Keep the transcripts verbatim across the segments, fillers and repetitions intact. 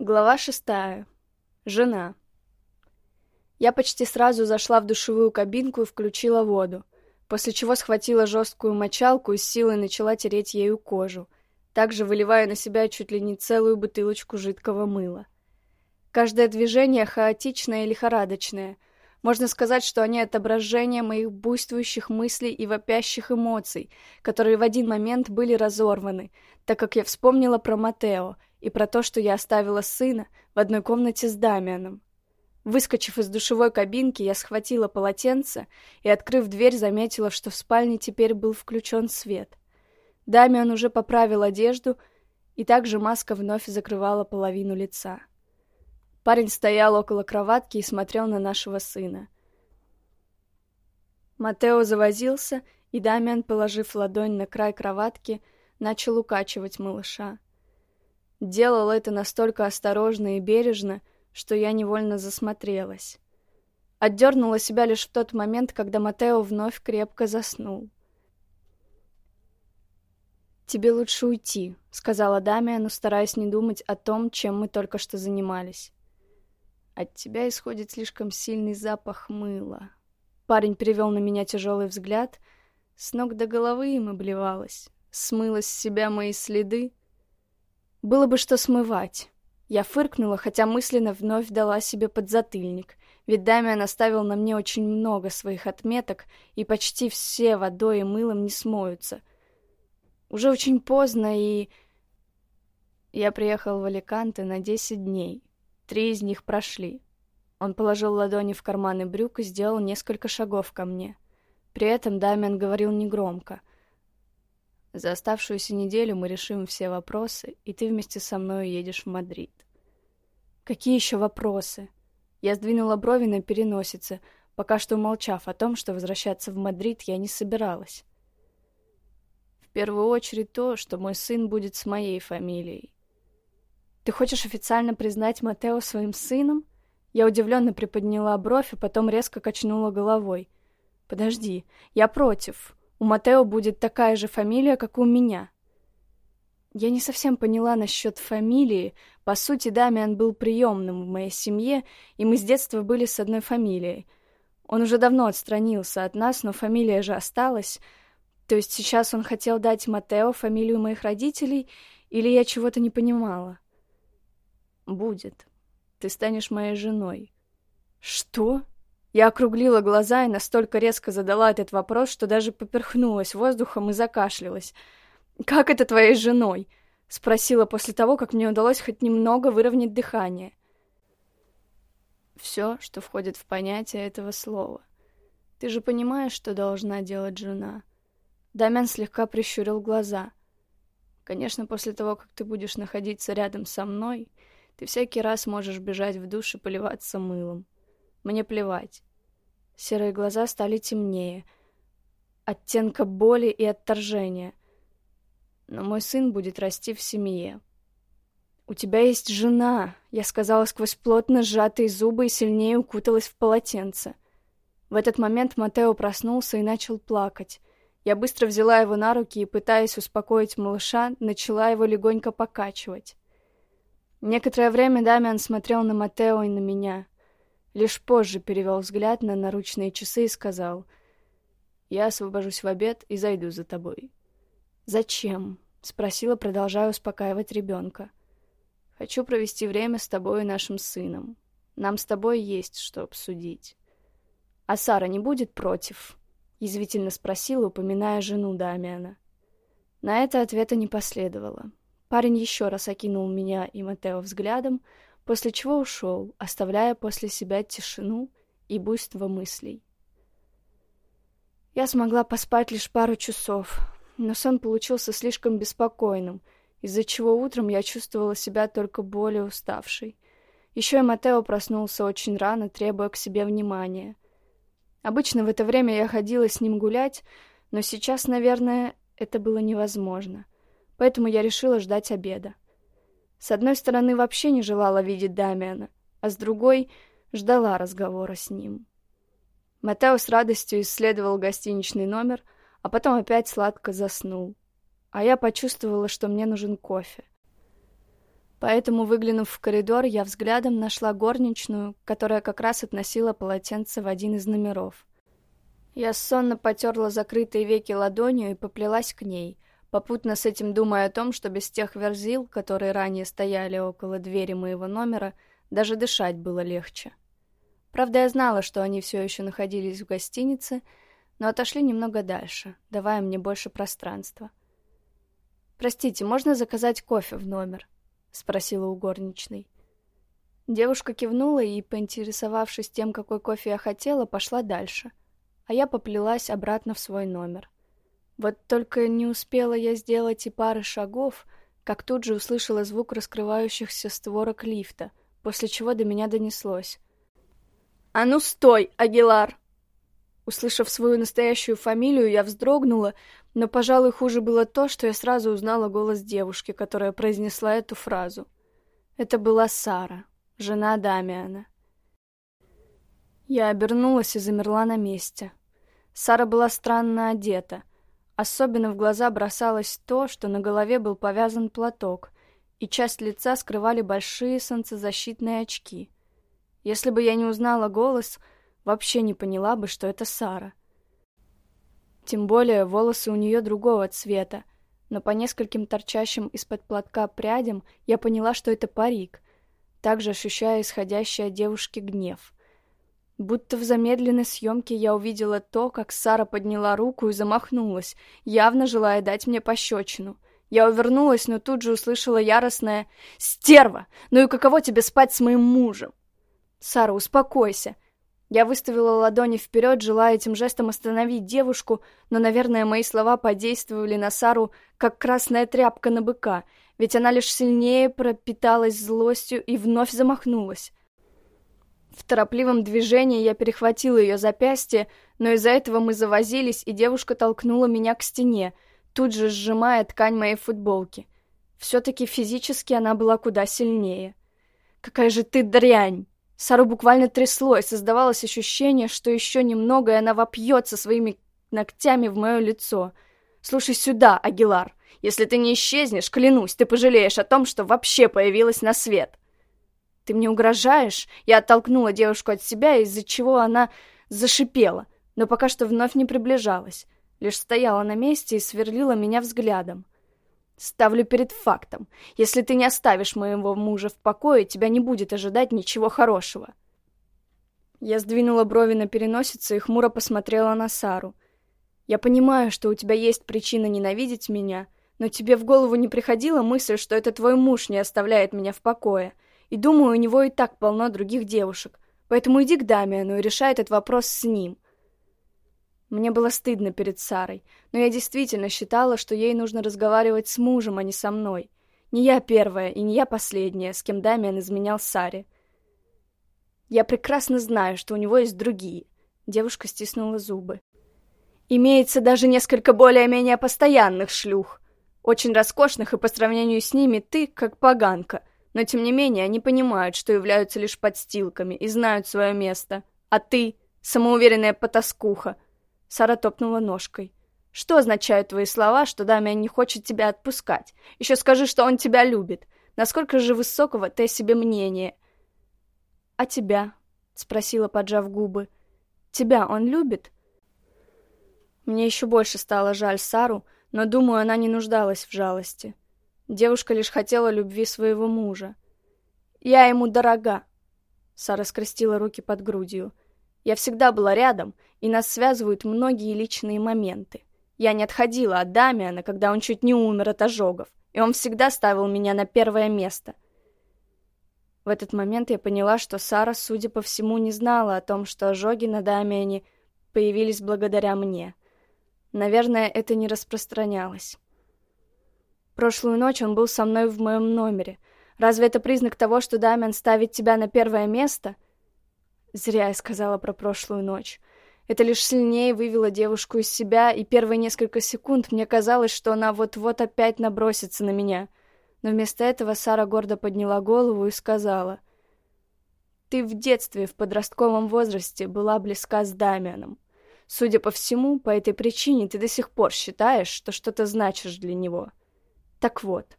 Глава шестая. Жена. Я почти сразу зашла в душевую кабинку и включила воду, после чего схватила жесткую мочалку и с силой начала тереть ею кожу, также выливая на себя чуть ли не целую бутылочку жидкого мыла. Каждое движение хаотичное и лихорадочное. Можно сказать, что они отображение моих буйствующих мыслей и вопящих эмоций, которые в один момент были разорваны, так как я вспомнила про Матео и про то, что я оставила сына в одной комнате с Дамианом. Выскочив из душевой кабинки, я схватила полотенце и, открыв дверь, заметила, что в спальне теперь был включен свет. Дамиан уже поправил одежду, и также маска вновь закрывала половину лица. Парень стоял около кроватки и смотрел на нашего сына. Матео завозился, и Дамиан, положив ладонь на край кроватки, начал укачивать малыша. Делал это настолько осторожно и бережно, что я невольно засмотрелась. Отдернула себя лишь в тот момент, когда Матео вновь крепко заснул. «Тебе лучше уйти», — сказала Дамиану, стараясь не думать о том, чем мы только что занимались. «От тебя исходит слишком сильный запах мыла». Парень перевел на меня тяжелый взгляд. С ног до головы им обливалось. Смыла с себя мои следы. Было бы что смывать. Я фыркнула, хотя мысленно вновь дала себе подзатыльник, ведь Дамиан оставил на мне очень много своих отметок, и почти все водой и мылом не смоются. Уже очень поздно, и... Я приехал в Аликанте на десять дней. Три из них прошли. Он положил ладони в карманы брюк и сделал несколько шагов ко мне. При этом Дамиан говорил негромко. «За оставшуюся неделю мы решим все вопросы, и ты вместе со мной едешь в Мадрид». «Какие еще вопросы?» Я сдвинула брови на переносице, пока что умолчав о том, что возвращаться в Мадрид я не собиралась. «В первую очередь то, что мой сын будет с моей фамилией». «Ты хочешь официально признать Матео своим сыном?» Я удивленно приподняла бровь, а потом резко качнула головой. «Подожди, я против. У Матео будет такая же фамилия, как и у меня». Я не совсем поняла насчет фамилии. По сути, Дамиан был приемным в моей семье, и мы с детства были с одной фамилией. Он уже давно отстранился от нас, но фамилия же осталась. То есть сейчас он хотел дать Матео фамилию моих родителей, или я чего-то не понимала? «Будет. Ты станешь моей женой». «Что?» Я округлила глаза и настолько резко задала этот вопрос, что даже поперхнулась воздухом и закашлялась. «Как это твоей женой?» — спросила после того, как мне удалось хоть немного выровнять дыхание. «Все, что входит в понятие этого слова. Ты же понимаешь, что должна делать жена?» Дамиан слегка прищурил глаза. «Конечно, после того, как ты будешь находиться рядом со мной, ты всякий раз можешь бежать в душ и поливаться мылом. Мне плевать». Серые глаза стали темнее, оттенка боли и отторжения. «Но мой сын будет расти в семье». «У тебя есть жена», — я сказала сквозь плотно сжатые зубы и сильнее укуталась в полотенце. В этот момент Матео проснулся и начал плакать. Я быстро взяла его на руки и, пытаясь успокоить малыша, начала его легонько покачивать. Некоторое время Дамиан смотрел на Матео и на меня. Лишь позже перевел взгляд на наручные часы и сказал: «Я освобожусь в обед и зайду за тобой». «Зачем?» — спросила, продолжая успокаивать ребенка. «Хочу провести время с тобой и нашим сыном. Нам с тобой есть что обсудить». «А Сара не будет против?» — язвительно спросила, упоминая жену Дамиана. На это ответа не последовало. Парень еще раз окинул меня и Матео взглядом, после чего ушел, оставляя после себя тишину и буйство мыслей. Я смогла поспать лишь пару часов, но сон получился слишком беспокойным, из-за чего утром я чувствовала себя только более уставшей. Еще и Матео проснулся очень рано, требуя к себе внимания. Обычно в это время я ходила с ним гулять, но сейчас, наверное, это было невозможно, поэтому я решила ждать обеда. С одной стороны, вообще не желала видеть Дамиана, а с другой — ждала разговора с ним. Матео с радостью исследовал гостиничный номер, а потом опять сладко заснул. А я почувствовала, что мне нужен кофе. Поэтому, выглянув в коридор, я взглядом нашла горничную, которая как раз относила полотенце в один из номеров. Я сонно потерла закрытые веки ладонью и поплелась к ней, попутно с этим думая о том, что без тех верзил, которые ранее стояли около двери моего номера, даже дышать было легче. Правда, я знала, что они все еще находились в гостинице, но отошли немного дальше, давая мне больше пространства. «Простите, можно заказать кофе в номер?» — спросила у горничной. Девушка кивнула и, поинтересовавшись тем, какой кофе я хотела, пошла дальше, а я поплелась обратно в свой номер. Вот только не успела я сделать и пары шагов, как тут же услышала звук раскрывающихся створок лифта, после чего до меня донеслось: «А ну стой, Агилар!» Услышав свою настоящую фамилию, я вздрогнула, но, пожалуй, хуже было то, что я сразу узнала голос девушки, которая произнесла эту фразу. Это была Сара, жена Дамиана. Я обернулась и замерла на месте. Сара была странно одета. Особенно в глаза бросалось то, что на голове был повязан платок, и часть лица скрывали большие солнцезащитные очки. Если бы я не узнала голос, вообще не поняла бы, что это Сара. Тем более волосы у нее другого цвета, но по нескольким торчащим из-под платка прядям я поняла, что это парик, также ощущая исходящий от девушки гнев. Будто в замедленной съемке я увидела то, как Сара подняла руку и замахнулась, явно желая дать мне пощечину. Я увернулась, но тут же услышала яростное «Стерва! Ну и каково тебе спать с моим мужем?» «Сара, успокойся!» Я выставила ладони вперед, желая этим жестом остановить девушку, но, наверное, мои слова подействовали на Сару, как красная тряпка на быка, ведь она лишь сильнее пропиталась злостью и вновь замахнулась. В торопливом движении я перехватила ее запястье, но из-за этого мы завозились, и девушка толкнула меня к стене, тут же сжимая ткань моей футболки. Все-таки физически она была куда сильнее. «Какая же ты дрянь!» Сару буквально трясло, и создавалось ощущение, что еще немного, и она вопьется своими ногтями в мое лицо. «Слушай сюда, Агилар, если ты не исчезнешь, клянусь, ты пожалеешь о том, что вообще появилась на свет!» «Ты мне угрожаешь?» Я оттолкнула девушку от себя, из-за чего она зашипела, но пока что вновь не приближалась, лишь стояла на месте и сверлила меня взглядом. «Ставлю перед фактом. Если ты не оставишь моего мужа в покое, тебя не будет ожидать ничего хорошего». Я сдвинула брови на переносице и хмуро посмотрела на Сару. «Я понимаю, что у тебя есть причина ненавидеть меня, но тебе в голову не приходила мысль, что это твой муж не оставляет меня в покое, и думаю, у него и так полно других девушек, поэтому иди к Дамиану и решай этот вопрос с ним». Мне было стыдно перед Сарой, но я действительно считала, что ей нужно разговаривать с мужем, а не со мной. Не я первая и не я последняя, с кем Дамиан изменял Саре. «Я прекрасно знаю, что у него есть другие», — девушка стиснула зубы. «Имеется даже несколько более-менее постоянных шлюх, очень роскошных, и по сравнению с ними ты как поганка, но тем не менее они понимают, что являются лишь подстилками и знают свое место. А ты — самоуверенная потаскуха». Сара топнула ножкой. «Что означают твои слова, что Дамиан не хочет тебя отпускать? Еще скажи, что он тебя любит. Насколько же высокого ты о себе мнения?» «А тебя?» — спросила, поджав губы. «Тебя он любит?» Мне еще больше стало жаль Сару, но, думаю, она не нуждалась в жалости. Девушка лишь хотела любви своего мужа. «Я ему дорога!» Сара скрестила руки под грудью. «Я всегда была рядом, и нас связывают многие личные моменты. Я не отходила от Дамиана, когда он чуть не умер от ожогов, и он всегда ставил меня на первое место». В этот момент я поняла, что Сара, судя по всему, не знала о том, что ожоги на Дамиане появились благодаря мне. Наверное, это не распространялось. «Прошлую ночь он был со мной в моем номере. Разве это признак того, что Дамиан ставит тебя на первое место?» Зря я сказала про прошлую ночь. Это лишь сильнее вывело девушку из себя, и первые несколько секунд мне казалось, что она вот-вот опять набросится на меня. Но вместо этого Сара гордо подняла голову и сказала: «Ты в детстве, в подростковом возрасте, была близка с Дамианом. Судя по всему, по этой причине ты до сих пор считаешь, что что-то значишь для него. Так вот,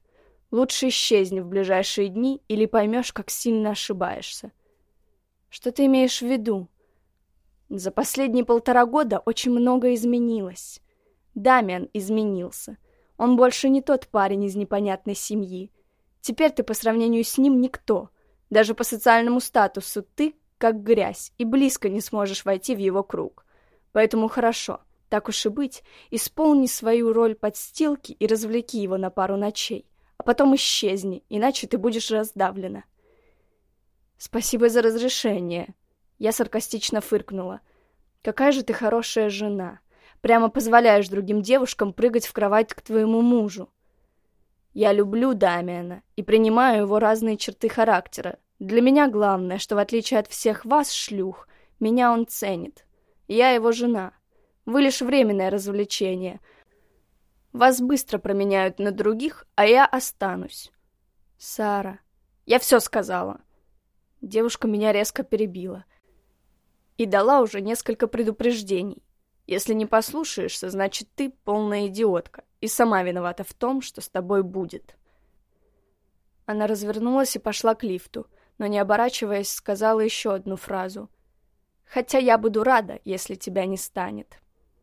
Лучше исчезни в ближайшие дни, или поймешь, как сильно ошибаешься. Что ты имеешь в виду? За последние полтора года очень многое изменилось. Дамиан изменился. Он больше не тот парень из непонятной семьи. Теперь ты по сравнению с ним никто. Даже по социальному статусу ты как грязь и близко не сможешь войти в его круг. Поэтому хорошо, так уж и быть, исполни свою роль подстилки и развлеки его на пару ночей. А потом исчезни, иначе ты будешь раздавлена. Спасибо за разрешение. Я саркастично фыркнула. Какая же ты хорошая жена. Прямо позволяешь другим девушкам прыгать в кровать к твоему мужу. Я люблю Дамиана и принимаю его разные черты характера. Для меня главное, что в отличие от всех вас, шлюх, меня он ценит. Я его жена. Вы лишь временное развлечение. Вас быстро променяют на других, а я останусь. Сара, я все сказала. Девушка меня резко перебила и дала уже несколько предупреждений. Если не послушаешься, значит, ты полная идиотка и сама виновата в том, что с тобой будет. Она развернулась и пошла к лифту, но, не оборачиваясь, сказала еще одну фразу. «Хотя я буду рада, если тебя не станет».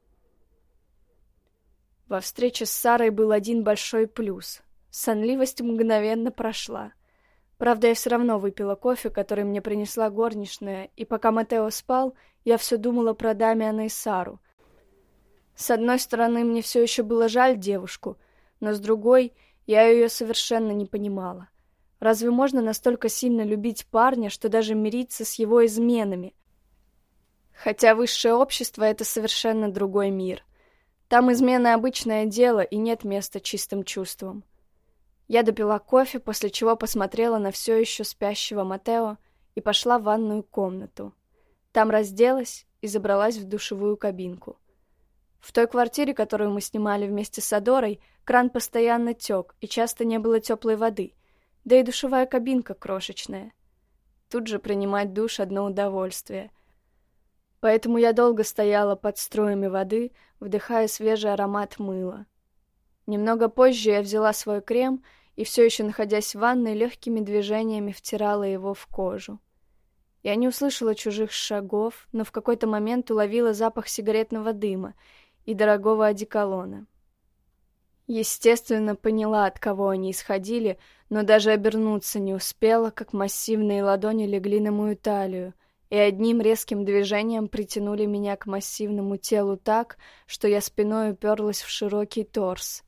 Во встрече с Сарой был один большой плюс. Сонливость мгновенно прошла. Правда, я все равно выпила кофе, который мне принесла горничная, и пока Матео спал, я все думала про Дамиана и Сару. С одной стороны, мне все еще было жаль девушку, но с другой, я ее совершенно не понимала. Разве можно настолько сильно любить парня, что даже мириться с его изменами? Хотя высшее общество — это совершенно другой мир. Там измены — обычное дело, и нет места чистым чувствам. Я допила кофе, после чего посмотрела на все еще спящего Матео и пошла в ванную комнату. Там разделась и забралась в душевую кабинку. В той квартире, которую мы снимали вместе с Адорой, кран постоянно тек, и часто не было теплой воды, да и душевая кабинка крошечная. Тут же принимать душ — одно удовольствие. Поэтому я долго стояла под струями воды, вдыхая свежий аромат мыла. Немного позже я взяла свой крем и, все еще находясь в ванной, легкими движениями втирала его в кожу. Я не услышала чужих шагов, но в какой-то момент уловила запах сигаретного дыма и дорогого одеколона. Естественно, поняла, от кого они исходили, но даже обернуться не успела, как массивные ладони легли на мою талию и одним резким движением притянули меня к массивному телу так, что я спиной уперлась в широкий торс.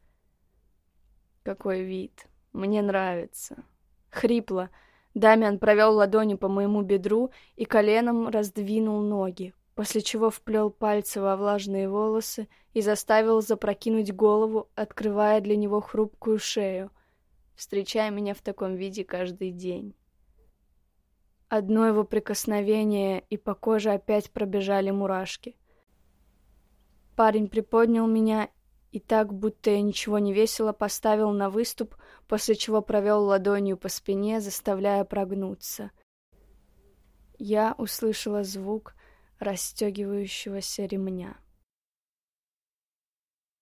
Какой вид! Мне нравится. Хрипло. Дамиан провел ладонью по моему бедру и коленом раздвинул ноги, после чего вплел пальцы во влажные волосы и заставил запрокинуть голову, открывая для него хрупкую шею, встречая меня в таком виде каждый день. Одно его прикосновение, и по коже опять пробежали мурашки. Парень приподнял меня и так, будто я ничего не весила, поставил на выступ, после чего провел ладонью по спине, заставляя прогнуться. Я услышала звук расстегивающегося ремня.